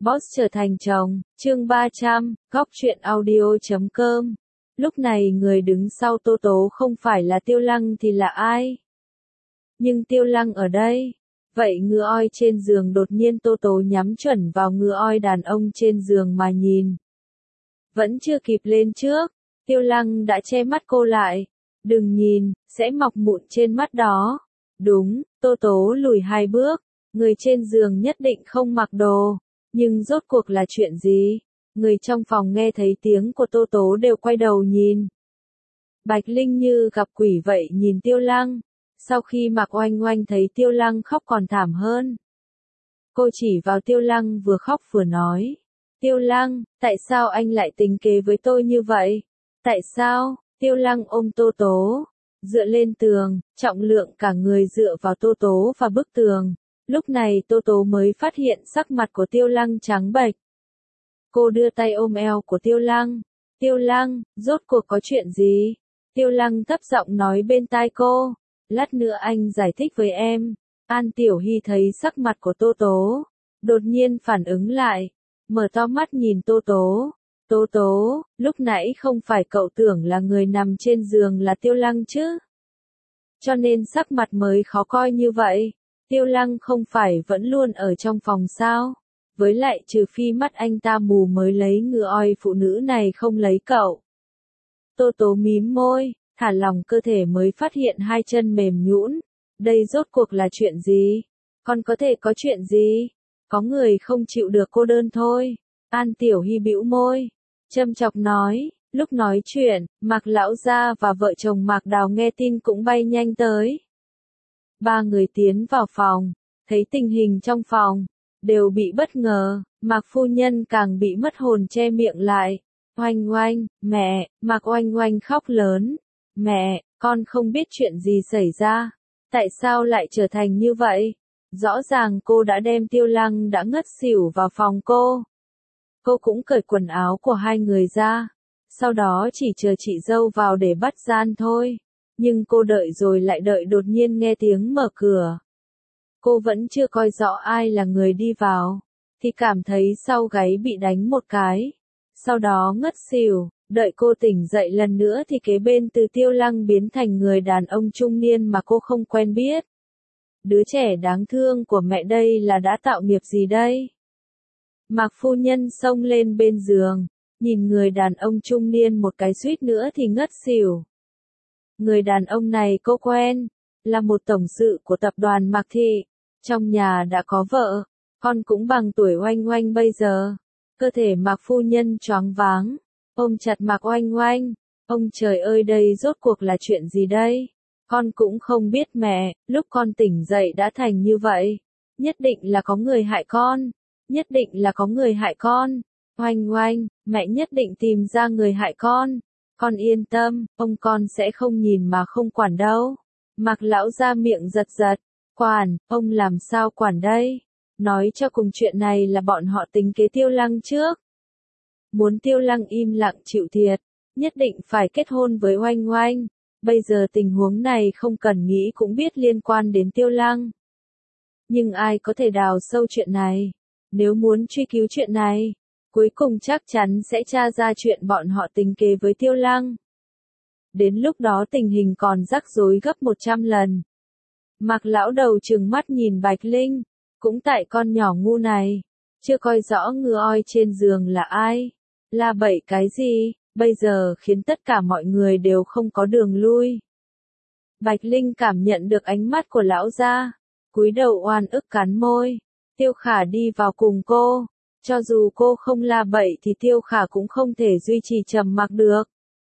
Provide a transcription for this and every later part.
Boss trở thành chồng, chương 300, góc truyện audio.com. Lúc này người đứng sau Tô Tố không phải là Tiêu Lăng thì là ai? Nhưng Tiêu Lăng ở đây. Vậy ngựa oi trên giường đột nhiên Tô Tố nhắm chuẩn vào ngựa oi đàn ông trên giường mà nhìn. Vẫn chưa kịp lên trước, Tiêu Lăng đã che mắt cô lại. Đừng nhìn, sẽ mọc mụn trên mắt đó. Đúng, Tô Tố lùi 2 bước, người trên giường nhất định không mặc đồ. Nhưng rốt cuộc là chuyện gì? Người trong phòng nghe thấy tiếng của Tô Tố đều quay đầu nhìn. Bạch Linh như gặp quỷ vậy nhìn Tiêu Lăng. Sau khi Mạc Oanh Oanh thấy Tiêu Lăng khóc còn thảm hơn. Cô chỉ vào Tiêu Lăng vừa khóc vừa nói. Tiêu Lăng, tại sao anh lại tính kế với tôi như vậy? Tại sao? Tiêu Lăng ôm Tô Tố, dựa lên tường, trọng lượng cả người dựa vào Tô Tố và bức tường. Lúc này Tô Tố mới phát hiện sắc mặt của Tiêu Lăng trắng bệch. Cô đưa tay ôm eo của Tiêu Lăng. Tiêu Lăng, rốt cuộc có chuyện gì? Tiêu Lăng thấp giọng nói bên tai cô. Lát nữa anh giải thích với em. An Tiểu Hy thấy sắc mặt của Tô Tố, đột nhiên phản ứng lại, mở to mắt nhìn Tô Tố. Tô Tố, lúc nãy không phải cậu tưởng là người nằm trên giường là Tiêu Lăng chứ? Cho nên sắc mặt mới khó coi như vậy. Tiêu Lăng không phải vẫn luôn ở trong phòng sao? Với lại trừ phi mắt anh ta mù mới lấy ngựa oi phụ nữ này không lấy cậu. Tô Tố mím môi, thả lỏng cơ thể mới phát hiện 2 chân mềm nhũn. Đây rốt cuộc là chuyện gì? Còn có thể có chuyện gì? Có người không chịu được cô đơn thôi. An Tiểu Hy bĩu môi, châm chọc nói. Lúc nói chuyện, Mạc Lão Gia và vợ chồng Mạc Đào nghe tin cũng bay nhanh tới. 3 người tiến vào phòng, thấy tình hình trong phòng, đều bị bất ngờ, Mạc phu nhân càng bị mất hồn che miệng lại. Oanh Oanh, mẹ, Mạc Oanh Oanh khóc lớn. Mẹ, con không biết chuyện gì xảy ra. Tại sao lại trở thành như vậy? Rõ ràng cô đã đem Tiêu Lăng đã ngất xỉu vào phòng cô. Cô cũng cởi quần áo của 2 người ra. Sau đó chỉ chờ chị dâu vào để bắt gian thôi. Nhưng cô đợi rồi lại đợi đột nhiên nghe tiếng mở cửa. Cô vẫn chưa coi rõ ai là người đi vào, thì cảm thấy sau gáy bị đánh một cái. Sau đó ngất xỉu, đợi cô tỉnh dậy lần nữa thì kế bên từ Tiêu Lăng biến thành người đàn ông trung niên mà cô không quen biết. Đứa trẻ đáng thương của mẹ đây là đã tạo nghiệp gì đây? Mạc phu nhân xông lên bên giường, nhìn người đàn ông trung niên một cái suýt nữa thì ngất xỉu. Người đàn ông này cô quen, là một tổng sự của tập đoàn Mạc Thị, trong nhà đã có vợ, con cũng bằng tuổi Oanh Oanh bây giờ. Cơ thể Mạc phu nhân choáng váng, ôm chặt Mạc Oanh Oanh. Ông trời ơi, đây rốt cuộc là chuyện gì đây? Con cũng không biết mẹ, lúc con tỉnh dậy đã thành như vậy. Nhất định là có người hại con. Nhất định là có người hại con. Oanh Oanh, mẹ nhất định tìm ra người hại con. Con yên tâm, ông con sẽ không nhìn mà không quản đâu. Mạc Lão ra miệng giật giật. Quản, ông làm sao quản đây? Nói cho cùng chuyện này là bọn họ tính kế Tiêu Lăng trước. Muốn Tiêu Lăng im lặng chịu thiệt, nhất định phải kết hôn với Oanh Oanh. Bây giờ tình huống này không cần nghĩ cũng biết liên quan đến Tiêu Lăng. Nhưng ai có thể đào sâu chuyện này? Nếu muốn truy cứu chuyện này, cuối cùng chắc chắn sẽ tra ra chuyện bọn họ tính kế với Tiêu Lăng. Đến lúc đó tình hình còn rắc rối gấp 100 lần. Mạc Lão đầu trừng mắt nhìn Bạch Linh, cũng tại con nhỏ ngu này, chưa coi rõ ngựa oi trên giường là ai, la bậy cái gì, bây giờ khiến tất cả mọi người đều không có đường lui. Bạch Linh cảm nhận được ánh mắt của lão gia, cúi đầu oan ức cắn môi. Tiêu Khả đi vào cùng cô, cho dù cô không la bậy thì Tiêu Khả cũng không thể duy trì trầm mặc được.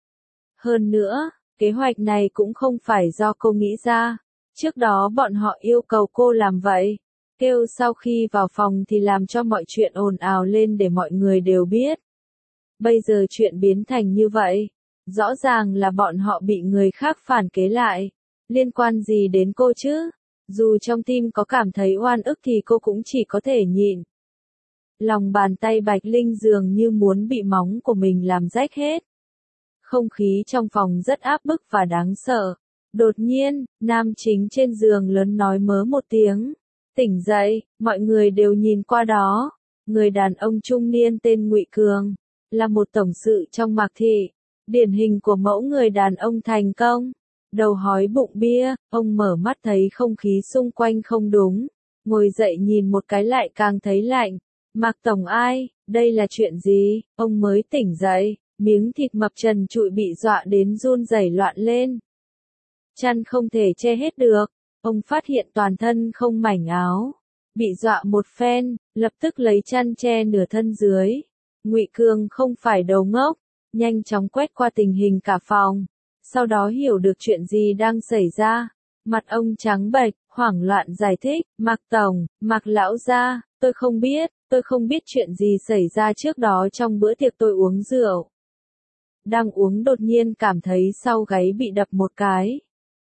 Hơn nữa, kế hoạch này cũng không phải do cô nghĩ ra, trước đó bọn họ yêu cầu cô làm vậy, kêu sau khi vào phòng thì làm cho mọi chuyện ồn ào lên để mọi người đều biết. Bây giờ chuyện biến thành như vậy, rõ ràng là bọn họ bị người khác phản kế lại, liên quan gì đến cô chứ? Dù trong tim có cảm thấy oan ức thì cô cũng chỉ có thể nhịn. Lòng bàn tay Bạch Linh dường như muốn bị móng của mình làm rách hết. Không khí trong phòng rất áp bức và đáng sợ. Đột nhiên, nam chính trên giường lớn nói mớ một tiếng. Tỉnh dậy, mọi người đều nhìn qua đó. Người đàn ông trung niên tên Ngụy Cường, là một tổng sự trong Mạc Thị, điển hình của mẫu người đàn ông thành công. Đầu hói bụng bia, ông mở mắt thấy không khí xung quanh không đúng, ngồi dậy nhìn một cái lại càng thấy lạnh. Mạc tổng ai, đây là chuyện gì? Ông mới tỉnh dậy, miếng thịt mập trần trụi bị dọa đến run rẩy loạn lên. Chăn không thể che hết được, ông phát hiện toàn thân không mảnh áo. Bị dọa một phen, lập tức lấy chăn che nửa thân dưới. Ngụy Cường không phải đầu ngốc, nhanh chóng quét qua tình hình cả phòng. Sau đó hiểu được chuyện gì đang xảy ra. Mặt ông trắng bệch, hoảng loạn giải thích, Mạc tổng, Mạc lão gia, tôi không biết chuyện gì xảy ra trước đó trong bữa tiệc tôi uống rượu. Đang uống đột nhiên cảm thấy sau gáy bị đập một cái.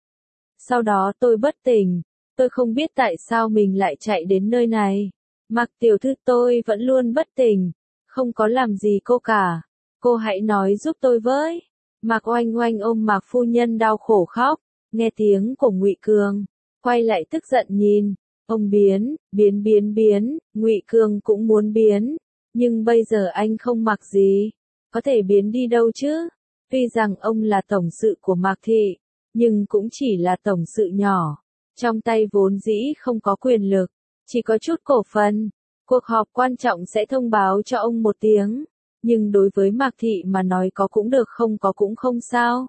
Sau đó tôi bất tỉnh, tôi không biết tại sao mình lại chạy đến nơi này. Mạc tiểu thư tôi vẫn luôn bất tỉnh, không có làm gì cô cả. Cô hãy nói giúp tôi với. Mạc Oanh Oanh ôm Mạc phu nhân đau khổ khóc, nghe tiếng của Ngụy Cường, quay lại tức giận nhìn. Ông biến, Ngụy Cường cũng muốn biến, nhưng bây giờ anh không mặc gì, có thể biến đi đâu chứ? Tuy rằng ông là tổng sự của Mạc Thị, nhưng cũng chỉ là tổng sự nhỏ, trong tay vốn dĩ không có quyền lực, chỉ có chút cổ phần. Cuộc họp quan trọng sẽ thông báo cho ông một tiếng, nhưng đối với Mạc Thị mà nói có cũng được không có cũng không sao.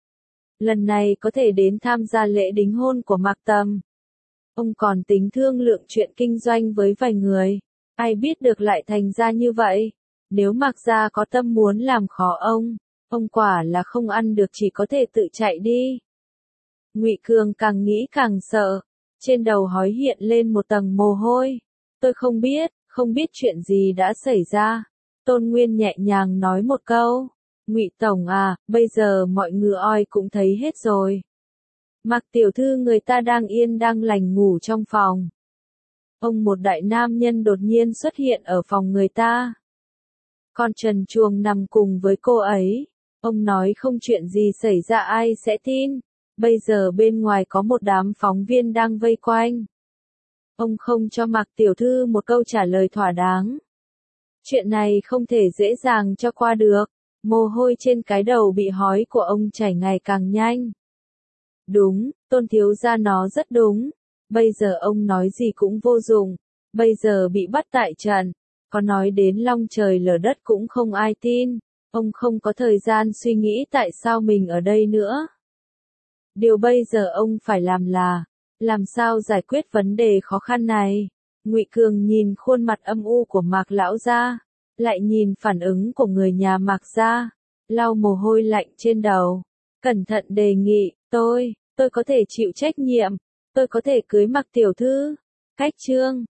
Lần này có thể đến tham gia lễ đính hôn của Mạc Tầm. Ông còn tính thương lượng chuyện kinh doanh với vài người, ai biết được lại thành ra như vậy. Nếu Mạc gia có tâm muốn làm khó ông quả là không ăn được chỉ có thể tự chạy đi. Ngụy Cường càng nghĩ càng sợ, trên đầu hói hiện lên một tầng mồ hôi. Tôi không biết chuyện gì đã xảy ra. Tôn Nguyên nhẹ nhàng nói một câu. Ngụy tổng à, bây giờ mọi ngựa oi cũng thấy hết rồi. Mạc tiểu thư người ta đang yên đang lành ngủ trong phòng. Ông một đại nam nhân đột nhiên xuất hiện ở phòng người ta. Con trần truồng nằm cùng với cô ấy. Ông nói không chuyện gì xảy ra ai sẽ tin. Bây giờ bên ngoài có một đám phóng viên đang vây quanh. Ông không cho Mạc tiểu thư một câu trả lời thỏa đáng. Chuyện này không thể dễ dàng cho qua được. Mồ hôi trên cái đầu bị hói của ông chảy ngày càng nhanh. Đúng, Tôn thiếu gia nó rất đúng. Bây giờ ông nói gì cũng vô dụng. Bây giờ bị bắt tại trận. Có nói đến long trời lở đất cũng không ai tin. Ông không có thời gian suy nghĩ tại sao mình ở đây nữa. Điều bây giờ ông phải làm là, làm sao giải quyết vấn đề khó khăn này. Ngụy Cường nhìn khuôn mặt âm u của Mạc lão gia, lại nhìn phản ứng của người nhà Mạc gia, lau mồ hôi lạnh trên đầu, cẩn thận đề nghị, tôi có thể chịu trách nhiệm, tôi có thể cưới Mạc tiểu thư. Cách chương